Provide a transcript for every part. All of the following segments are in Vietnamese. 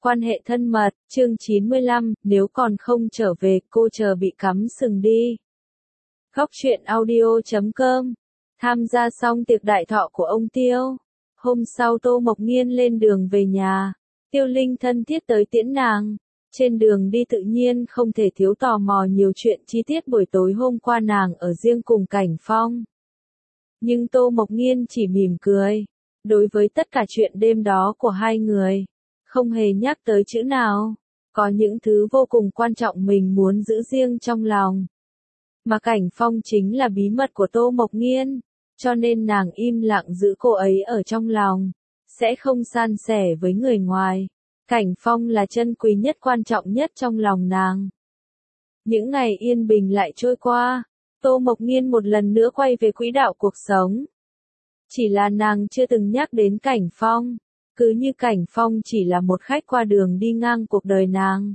Quan hệ thân mật, chương 95, nếu còn không trở về, cô chờ bị cắm sừng đi. Góc truyện audio.com. Tham gia xong tiệc đại thọ của ông Tiêu. Hôm sau Tô Mộc Nghiên lên đường về nhà. Tiêu Linh thân thiết tới tiễn nàng. Trên đường đi tự nhiên không thể thiếu tò mò nhiều chuyện chi tiết buổi tối hôm qua nàng ở riêng cùng Cảnh Phong. Nhưng Tô Mộc Nghiên chỉ mỉm cười. Đối với tất cả chuyện đêm đó của hai người, không hề nhắc tới chữ nào. Có những thứ vô cùng quan trọng mình muốn giữ riêng trong lòng. Mà Cảnh Phong chính là bí mật của Tô Mộc Nghiên, cho nên nàng im lặng giữ cô ấy ở trong lòng, sẽ không san sẻ với người ngoài. Cảnh Phong là chân quý nhất, quan trọng nhất trong lòng nàng. Những ngày yên bình lại trôi qua, Tô Mộc Nghiên một lần nữa quay về quỹ đạo cuộc sống. Chỉ là nàng chưa từng nhắc đến Cảnh Phong, cứ như Cảnh Phong chỉ là một khách qua đường đi ngang cuộc đời nàng.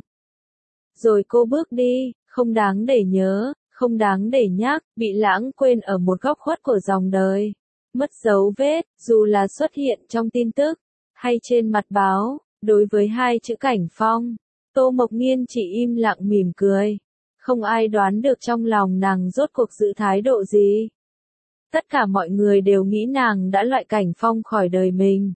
Rồi cô bước đi, không đáng để nhớ, không đáng để nhắc, bị lãng quên ở một góc khuất của dòng đời. Mất dấu vết, dù là xuất hiện trong tin tức, hay trên mặt báo, đối với hai chữ Cảnh Phong, Tô Mộc Nghiên chỉ im lặng mỉm cười. Không ai đoán được trong lòng nàng rốt cuộc giữ thái độ gì. Tất cả mọi người đều nghĩ nàng đã loại Cảnh Phong khỏi đời mình.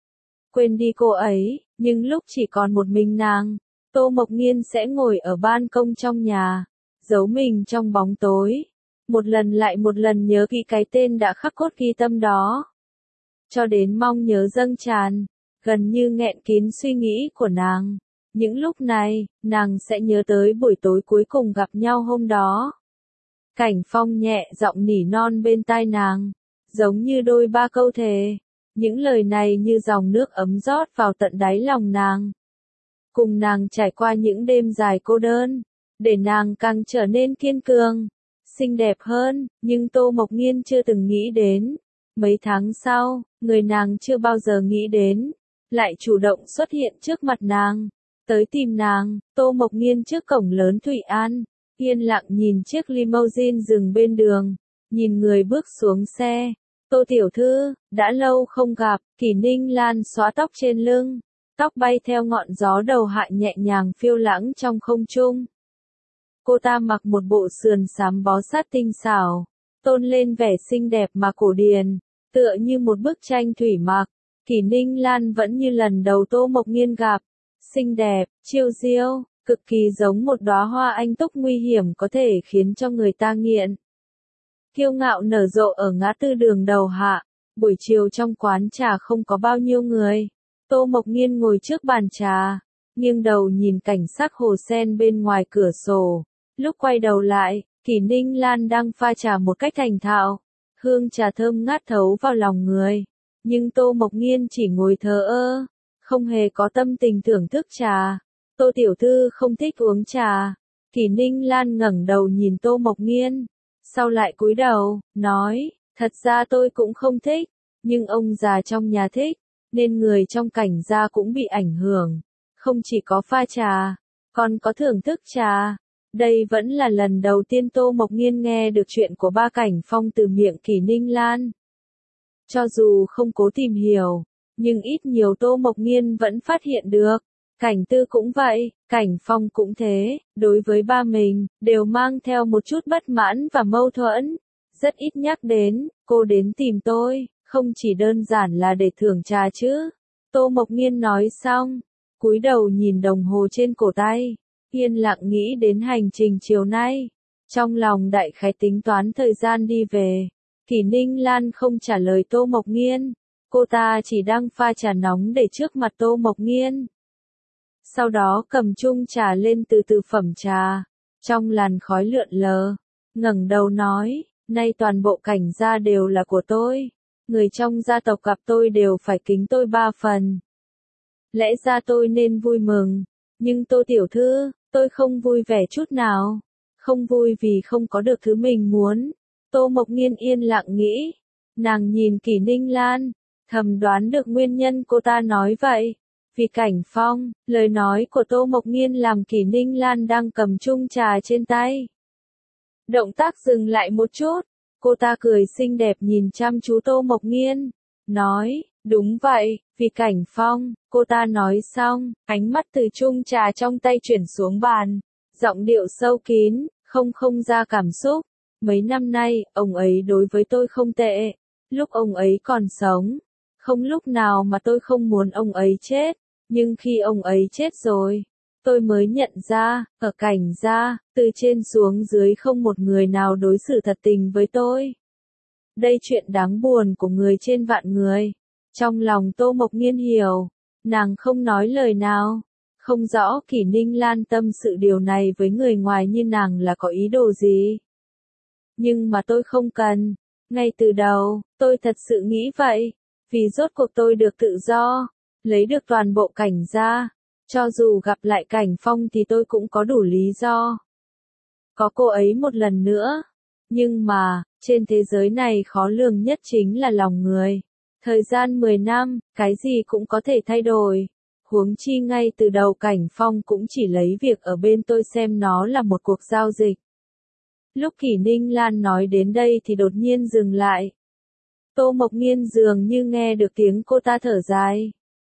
Quên đi cô ấy, nhưng lúc chỉ còn một mình nàng, Tô Mộc Nghiên sẽ ngồi ở ban công trong nhà, giấu mình trong bóng tối, một lần lại một lần nhớ kỹ cái tên đã khắc cốt ghi tâm đó. Cho đến mong nhớ dâng tràn, gần như nghẹn kín suy nghĩ của nàng. Những lúc này, nàng sẽ nhớ tới buổi tối cuối cùng gặp nhau hôm đó. Cảnh Phong nhẹ giọng nỉ non bên tai nàng, giống như đôi ba câu thề. Những lời này như dòng nước ấm rót vào tận đáy lòng nàng. Cùng nàng trải qua những đêm dài cô đơn, để nàng càng trở nên kiên cường, xinh đẹp hơn, nhưng Tô Mộc Nghiên chưa từng nghĩ đến. Mấy tháng sau, người nàng chưa bao giờ nghĩ đến, lại chủ động xuất hiện trước mặt nàng, tới tìm nàng. Tô Mộc Nghiên trước cổng lớn Thụy An, yên lặng nhìn chiếc limousine dừng bên đường, nhìn người bước xuống xe. Tô tiểu thư, đã lâu không gặp. Kỷ Ninh Lan xóa tóc trên lưng, tóc bay theo ngọn gió đầu hạ nhẹ nhàng phiêu lãng trong không trung. Cô ta mặc một bộ sườn xám bó sát tinh xảo, tôn lên vẻ xinh đẹp mà cổ điển, tựa như một bức tranh thủy mặc. Kỷ Ninh Lan vẫn như lần đầu Tô Mộc Nghiên gặp, xinh đẹp, chiêu diêu, cực kỳ giống một đóa hoa anh túc nguy hiểm có thể khiến cho người ta nghiện. Kiêu ngạo nở rộ ở ngã tư đường đầu hạ, buổi chiều trong quán trà không có bao nhiêu người. Tô Mộc Nghiên ngồi trước bàn trà, nghiêng đầu nhìn cảnh sắc hồ sen bên ngoài cửa sổ. Lúc quay đầu lại, Kỷ Ninh Lan đang pha trà một cách thành thạo, hương trà thơm ngát thấu vào lòng người. Nhưng Tô Mộc Nghiên chỉ ngồi thờ ơ, không hề có tâm tình thưởng thức trà. Tô tiểu thư không thích uống trà. Kỷ Ninh Lan ngẩng đầu nhìn Tô Mộc Nghiên, sau lại cúi đầu, nói, thật ra tôi cũng không thích, nhưng ông già trong nhà thích, nên người trong Cảnh gia cũng bị ảnh hưởng. Không chỉ có pha trà, còn có thưởng thức trà. Đây vẫn là lần đầu tiên Tô Mộc Nghiên nghe được chuyện của ba Cảnh Phong từ miệng Kỷ Ninh Lan. Cho dù không cố tìm hiểu, nhưng ít nhiều Tô Mộc Nghiên vẫn phát hiện được. Cảnh Tư cũng vậy, Cảnh Phong cũng thế, đối với ba mình, đều mang theo một chút bất mãn và mâu thuẫn. Rất ít nhắc đến, cô đến tìm tôi, không chỉ đơn giản là để thưởng trà chứ. Tô Mộc Nghiên nói xong, cúi đầu nhìn đồng hồ trên cổ tay, yên lặng nghĩ đến hành trình chiều nay. Trong lòng đại khái tính toán thời gian đi về. Kỷ Ninh Lan không trả lời Tô Mộc Nghiên, cô ta chỉ đang pha trà nóng để trước mặt Tô Mộc Nghiên. Sau đó cầm chung trà lên từ từ phẩm trà, trong làn khói lượn lờ, ngẩng đầu nói, nay toàn bộ Cảnh gia đều là của tôi, người trong gia tộc gặp tôi đều phải kính tôi 3 phần. Lẽ ra tôi nên vui mừng, nhưng Tô tiểu thư, tôi không vui vẻ chút nào, không vui vì không có được thứ mình muốn. Tô Mộc Nghiên yên lặng nghĩ, nàng nhìn Kỷ Ninh Lan, thầm đoán được nguyên nhân cô ta nói vậy. Vì Cảnh Phong, lời nói của Tô Mộc Nghiên làm Kỷ Ninh Lan đang cầm chung trà trên tay. Động tác dừng lại một chút, cô ta cười xinh đẹp nhìn chăm chú Tô Mộc Nghiên, nói, Đúng vậy, vì Cảnh Phong, cô ta nói xong, ánh mắt từ chung trà trong tay chuyển xuống bàn, giọng điệu sâu kín, không ra cảm xúc. Mấy năm nay, ông ấy đối với tôi không tệ. Lúc ông ấy còn sống, không lúc nào mà tôi không muốn ông ấy chết. Nhưng khi ông ấy chết rồi, tôi mới nhận ra, ở Cảnh gia, từ trên xuống dưới không một người nào đối xử thật tình với tôi. Đây chuyện đáng buồn của người trên vạn người. Trong lòng Tô Mộc Nghiên hiểu, nàng không nói lời nào. Không rõ Kỷ Ninh Lan tâm sự điều này với người ngoài như nàng là có ý đồ gì. Nhưng mà tôi không cần. Ngay từ đầu, tôi thật sự nghĩ vậy. Vì rốt cuộc tôi được tự do, lấy được toàn bộ Cảnh gia. Cho dù gặp lại Cảnh Phong thì tôi cũng có đủ lý do. Có cô ấy một lần nữa. Nhưng mà, trên thế giới này khó lường nhất chính là lòng người. Thời gian 10 năm, cái gì cũng có thể thay đổi. Huống chi ngay từ đầu Cảnh Phong cũng chỉ lấy việc ở bên tôi xem nó là một cuộc giao dịch. Lúc Kỷ Ninh Lan nói đến đây thì đột nhiên dừng lại. Tô Mộc Nghiên dường như nghe được tiếng cô ta thở dài.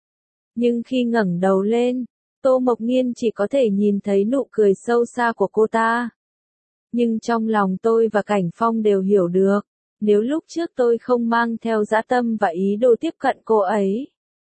Nhưng khi ngẩng đầu lên, Tô Mộc Nghiên chỉ có thể nhìn thấy nụ cười sâu xa của cô ta. Nhưng trong lòng tôi và Cảnh Phong đều hiểu được, nếu lúc trước tôi không mang theo dã tâm và ý đồ tiếp cận cô ấy,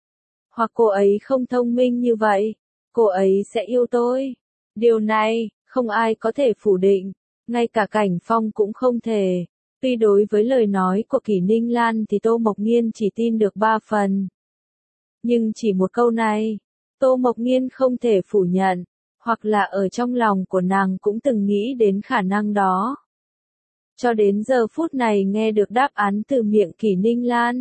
hoặc cô ấy không thông minh như vậy, cô ấy sẽ yêu tôi. Điều này, không ai có thể phủ định, ngay cả Cảnh Phong cũng không thể. Tuy đối với lời nói của Kỷ Ninh Lan thì Tô Mộc Nghiên chỉ tin được 3 phần. Nhưng chỉ một câu này, Tô Mộc Nghiên không thể phủ nhận, hoặc là ở trong lòng của nàng cũng từng nghĩ đến khả năng đó. Cho đến giờ phút này nghe được đáp án từ miệng Kỷ Ninh Lan.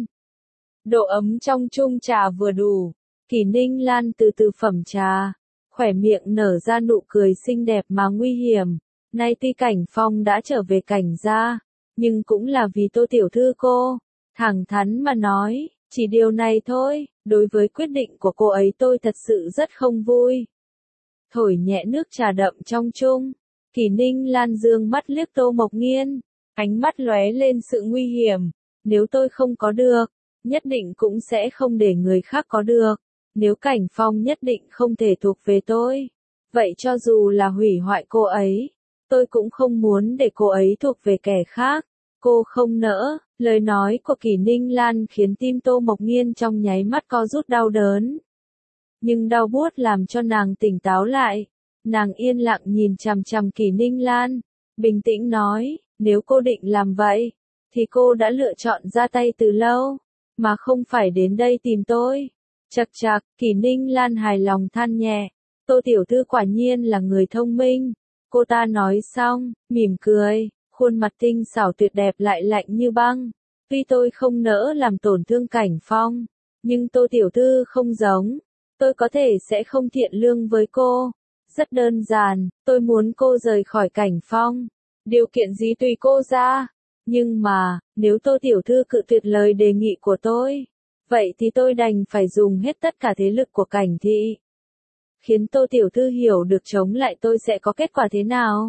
Độ ấm trong chung trà vừa đủ, Kỷ Ninh Lan từ từ phẩm trà, khỏe miệng nở ra nụ cười xinh đẹp mà nguy hiểm. Nay tuy Cảnh Phong đã trở về Cảnh gia, nhưng cũng là vì Tô tiểu thư cô. Thẳng thắn mà nói, chỉ điều này thôi, đối với quyết định của cô ấy tôi thật sự rất không vui. Thổi nhẹ nước trà đậm trong chung, Kỷ Ninh Lan dương mắt liếc Tô Mộc Nghiên, ánh mắt lóe lên sự nguy hiểm. Nếu tôi không có được, nhất định cũng sẽ không để người khác có được. Nếu Cảnh Phong nhất định không thể thuộc về tôi, vậy cho dù là hủy hoại cô ấy, tôi cũng không muốn để cô ấy thuộc về kẻ khác. Cô không nỡ. Lời nói của Kỷ Ninh Lan khiến tim Tô Mộc Nghiên trong nháy mắt co rút đau đớn. Nhưng đau buốt làm cho nàng tỉnh táo lại. Nàng yên lặng nhìn chằm chằm Kỷ Ninh Lan, bình tĩnh nói, nếu cô định làm vậy, thì cô đã lựa chọn ra tay từ lâu, mà không phải đến đây tìm tôi. Chậc chậc, Kỷ Ninh Lan hài lòng than nhẹ, Tô tiểu thư quả nhiên là người thông minh. Cô ta nói xong, mỉm cười, khuôn mặt tinh xảo tuyệt đẹp lại lạnh như băng. Tuy tôi không nỡ làm tổn thương Cảnh Phong, nhưng Tô tiểu thư không giống. Tôi có thể sẽ không thiện lương với cô. Rất đơn giản, tôi muốn cô rời khỏi Cảnh Phong. Điều kiện gì tùy cô ra. Nhưng mà, nếu Tô tiểu thư cự tuyệt lời đề nghị của tôi, vậy thì tôi đành phải dùng hết tất cả thế lực của Cảnh thị. Khiến Tô tiểu thư hiểu được chống lại tôi sẽ có kết quả thế nào.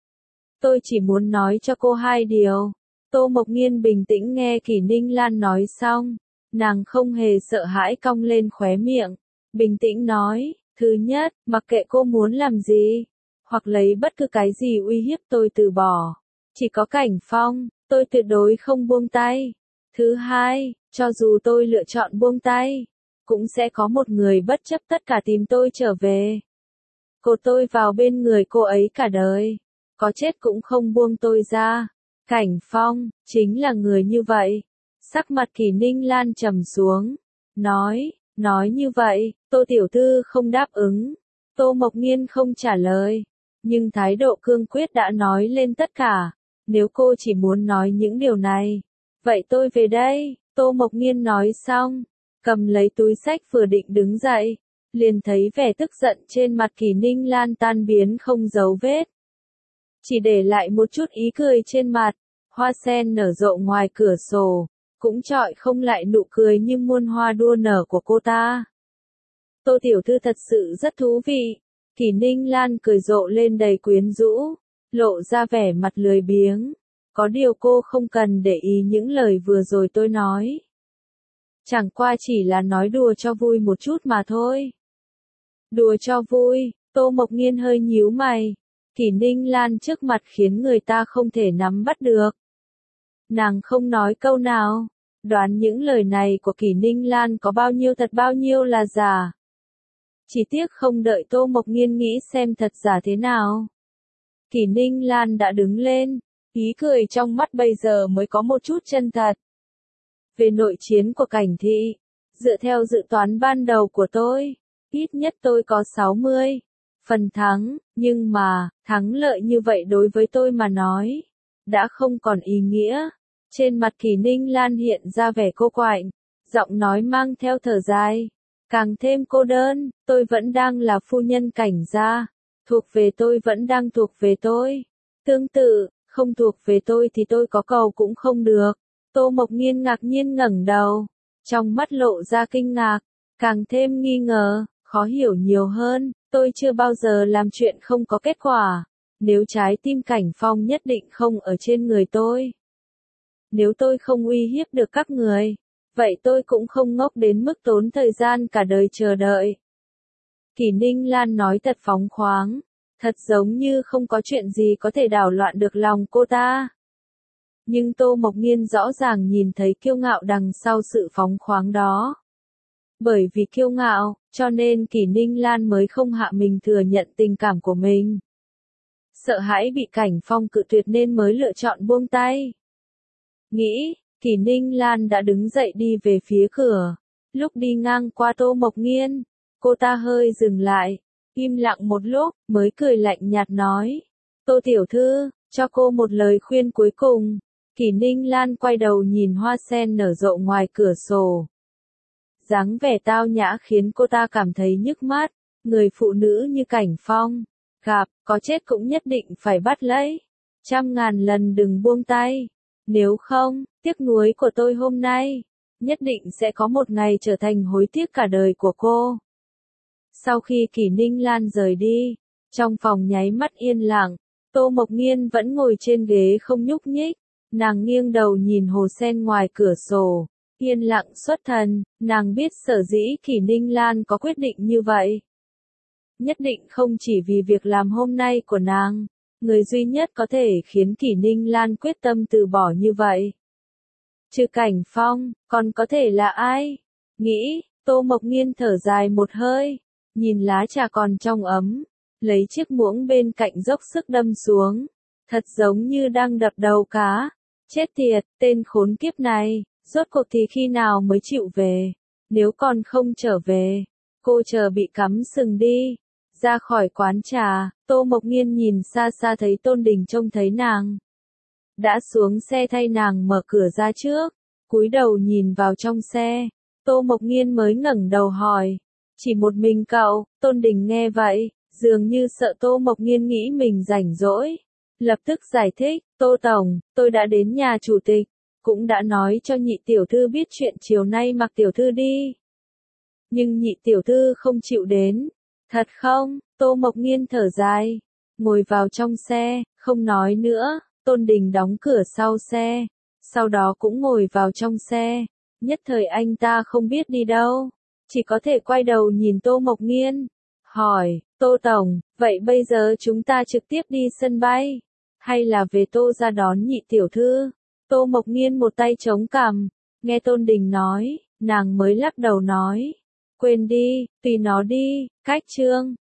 Tôi chỉ muốn nói cho cô 2 điều. Tô Mộc Nghiên bình tĩnh nghe Kỷ Ninh Lan nói xong. Nàng không hề sợ hãi cong lên khóe miệng. Bình tĩnh nói, thứ nhất, mặc kệ cô muốn làm gì, hoặc lấy bất cứ cái gì uy hiếp tôi từ bỏ. Chỉ có Cảnh Phong, tôi tuyệt đối không buông tay. Thứ hai, cho dù tôi lựa chọn buông tay, cũng sẽ có một người bất chấp tất cả tìm tôi trở về. Cột tôi vào bên người cô ấy cả đời. Có chết cũng không buông tôi ra. Cảnh Phong, chính là người như vậy. Sắc mặt Kỷ Ninh Lan trầm xuống. Nói như vậy, Tô tiểu thư không đáp ứng. Tô Mộc Nghiên không trả lời. Nhưng thái độ cương quyết đã nói lên tất cả. Nếu cô chỉ muốn nói những điều này, vậy tôi về đây. Tô Mộc Nghiên nói xong, cầm lấy túi sách vừa định đứng dậy, liền thấy vẻ tức giận trên mặt Kỷ Ninh Lan tan biến không dấu vết. Chỉ để lại một chút ý cười trên mặt. Hoa sen nở rộ ngoài cửa sổ, cũng chọi không lại nụ cười như muôn hoa đua nở của cô ta. Tô tiểu thư thật sự rất thú vị. Kỷ Ninh Lan cười rộ lên đầy quyến rũ, lộ ra vẻ mặt lười biếng. Có điều cô không cần để ý những lời vừa rồi tôi nói. Chẳng qua chỉ là nói đùa cho vui một chút mà thôi. Đùa cho vui, Tô Mộc Nghiên hơi nhíu mày. Kỷ Ninh Lan trước mặt khiến người ta không thể nắm bắt được. Nàng không nói câu nào, đoán những lời này của Kỷ Ninh Lan có bao nhiêu thật bao nhiêu là giả. Chỉ tiếc không đợi Tô Mộc Nghiên nghĩ xem thật giả thế nào. Kỷ Ninh Lan đã đứng lên, ý cười trong mắt bây giờ mới có một chút chân thật. Về nội chiến của Cảnh Thị, dựa theo dự toán ban đầu của tôi, ít nhất tôi có 60 phần thắng, nhưng mà, thắng lợi như vậy đối với tôi mà nói, đã không còn ý nghĩa. Trên mặt Kỷ Ninh Lan hiện ra vẻ cô quạnh, giọng nói mang theo thở dài, càng thêm cô đơn, tôi vẫn đang là phu nhân Cảnh gia, thuộc về tôi vẫn đang thuộc về tôi. Tương tự, không thuộc về tôi thì tôi có cầu cũng không được. Tô Mộc Nghiên ngạc nhiên ngẩng đầu, trong mắt lộ ra kinh ngạc, càng thêm nghi ngờ, khó hiểu nhiều hơn, tôi chưa bao giờ làm chuyện không có kết quả. Nếu trái tim Cảnh Phong nhất định không ở trên người tôi. Nếu tôi không uy hiếp được các người, vậy tôi cũng không ngốc đến mức tốn thời gian cả đời chờ đợi. Kỷ Ninh Lan nói thật phóng khoáng, thật giống như không có chuyện gì có thể đảo loạn được lòng cô ta. Nhưng Tô Mộc Nghiên rõ ràng nhìn thấy kiêu ngạo đằng sau sự phóng khoáng đó. Bởi vì kiêu ngạo, cho nên Kỷ Ninh Lan mới không hạ mình thừa nhận tình cảm của mình. Sợ hãi bị Cảnh Phong cự tuyệt nên mới lựa chọn buông tay. Nghĩ, Kỷ Ninh Lan đã đứng dậy đi về phía cửa. Lúc đi ngang qua Tô Mộc Nghiên, cô ta hơi dừng lại, im lặng một lúc, mới cười lạnh nhạt nói. Tô tiểu thư, cho cô một lời khuyên cuối cùng. Kỷ Ninh Lan quay đầu nhìn hoa sen nở rộ ngoài cửa sổ. Dáng vẻ tao nhã khiến cô ta cảm thấy nhức mắt. Người phụ nữ như Cảnh Phong, gặp, có chết cũng nhất định phải bắt lấy. 100.000 lần đừng buông tay. Nếu không, tiếc nuối của tôi hôm nay, nhất định sẽ có một ngày trở thành hối tiếc cả đời của cô. Sau khi Kỷ Ninh Lan rời đi, trong phòng nháy mắt yên lặng, Tô Mộc Nghiên vẫn ngồi trên ghế không nhúc nhích. Nàng nghiêng đầu nhìn hồ sen ngoài cửa sổ, yên lặng xuất thần, nàng biết sở dĩ Kỷ Ninh Lan có quyết định như vậy. Nhất định không chỉ vì việc làm hôm nay của nàng, người duy nhất có thể khiến Kỷ Ninh Lan quyết tâm từ bỏ như vậy. Trừ Cảnh Phong, còn có thể là ai? Nghĩ, Tô Mộc Nghiên thở dài một hơi, nhìn lá trà còn trong ấm, lấy chiếc muỗng bên cạnh dốc sức đâm xuống, thật giống như đang đập đầu cá. Chết tiệt, tên khốn kiếp này, rốt cuộc thì khi nào mới chịu về? Nếu còn không trở về, cô chờ bị cắm sừng đi. Ra khỏi quán trà, Tô Mộc Nghiên nhìn xa xa thấy Tôn Đình trông thấy nàng. Đã xuống xe thay nàng mở cửa ra trước, cúi đầu nhìn vào trong xe, Tô Mộc Nghiên mới ngẩng đầu hỏi. Chỉ một mình cậu? Tôn Đình nghe vậy, dường như sợ Tô Mộc Nghiên nghĩ mình rảnh rỗi. Lập tức giải thích, Tô Tổng, tôi đã đến nhà chủ tịch, cũng đã nói cho nhị tiểu thư biết chuyện chiều nay Mạc tiểu thư đi. Nhưng nhị tiểu thư không chịu đến. Thật không? Tô Mộc Nghiên thở dài, ngồi vào trong xe, không nói nữa. Tôn Đình đóng cửa sau xe, sau đó cũng ngồi vào trong xe. Nhất thời anh ta không biết đi đâu, chỉ có thể quay đầu nhìn Tô Mộc Nghiên, hỏi, Tô Tổng, vậy bây giờ chúng ta trực tiếp đi sân bay, hay là về Tô ra đón nhị tiểu thư? Tô Mộc Nghiên một tay chống cằm, nghe Tôn Đình nói, nàng mới lắc đầu nói, quên đi, tùy nó đi, cách chương.